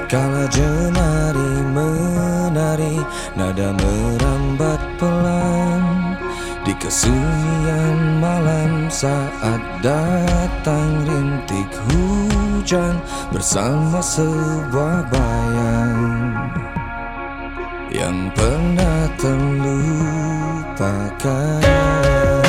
Kala jenari menari, nada merambat pelan di kesunyian malam saat datang rintik hujan bersama sebuah bayang yang pernah terlupakan.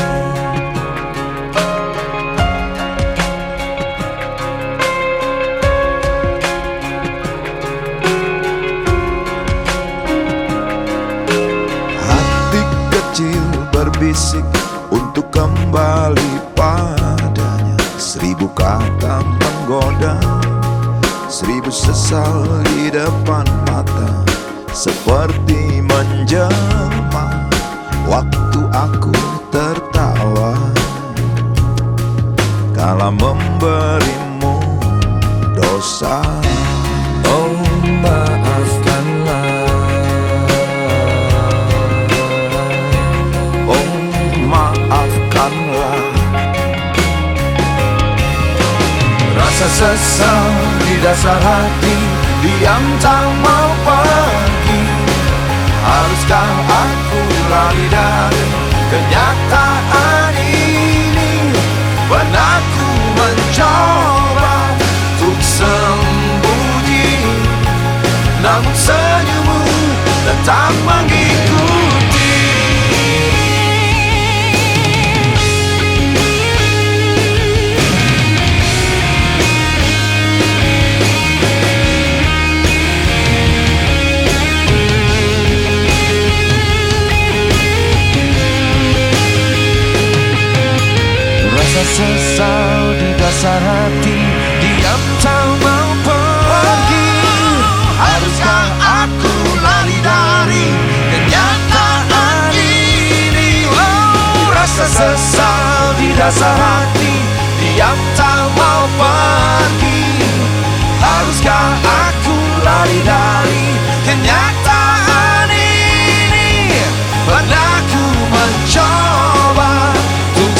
Berbisik untuk kembali padanya, 1000 kata menggoda, 1000 sesal di depan mata, seperti menjelma waktu aku tertawa kala memberimu dosa. Oh, maafkanlah, maafkanlah. Rasa sesal di dasar hati, diam tak mau pergi. Haruskah aku lari dari kenyataan ini? Pernah ku mencoba untuk sembunyi, namun senyummu tetap mengikuti. Sesal di dasar hati, diam tak mau pergi. Haruskah aku lari dari kenyataan ini? Oh, rasa sesal di dasar hati, diam tak mau pergi. Haruskah aku lari dari kenyataan ini? Pernah ku mencoba untuk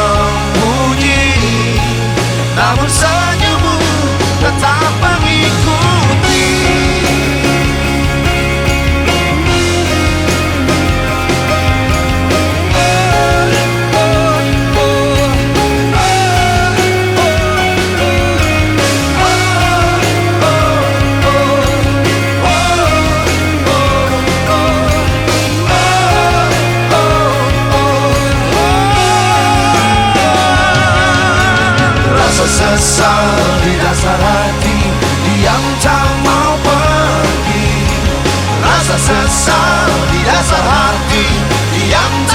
namun senyummu tetap mengikuti. Sesal di dasar hati, diam tak mau pergi. Rasa sesal di dasar hati, diam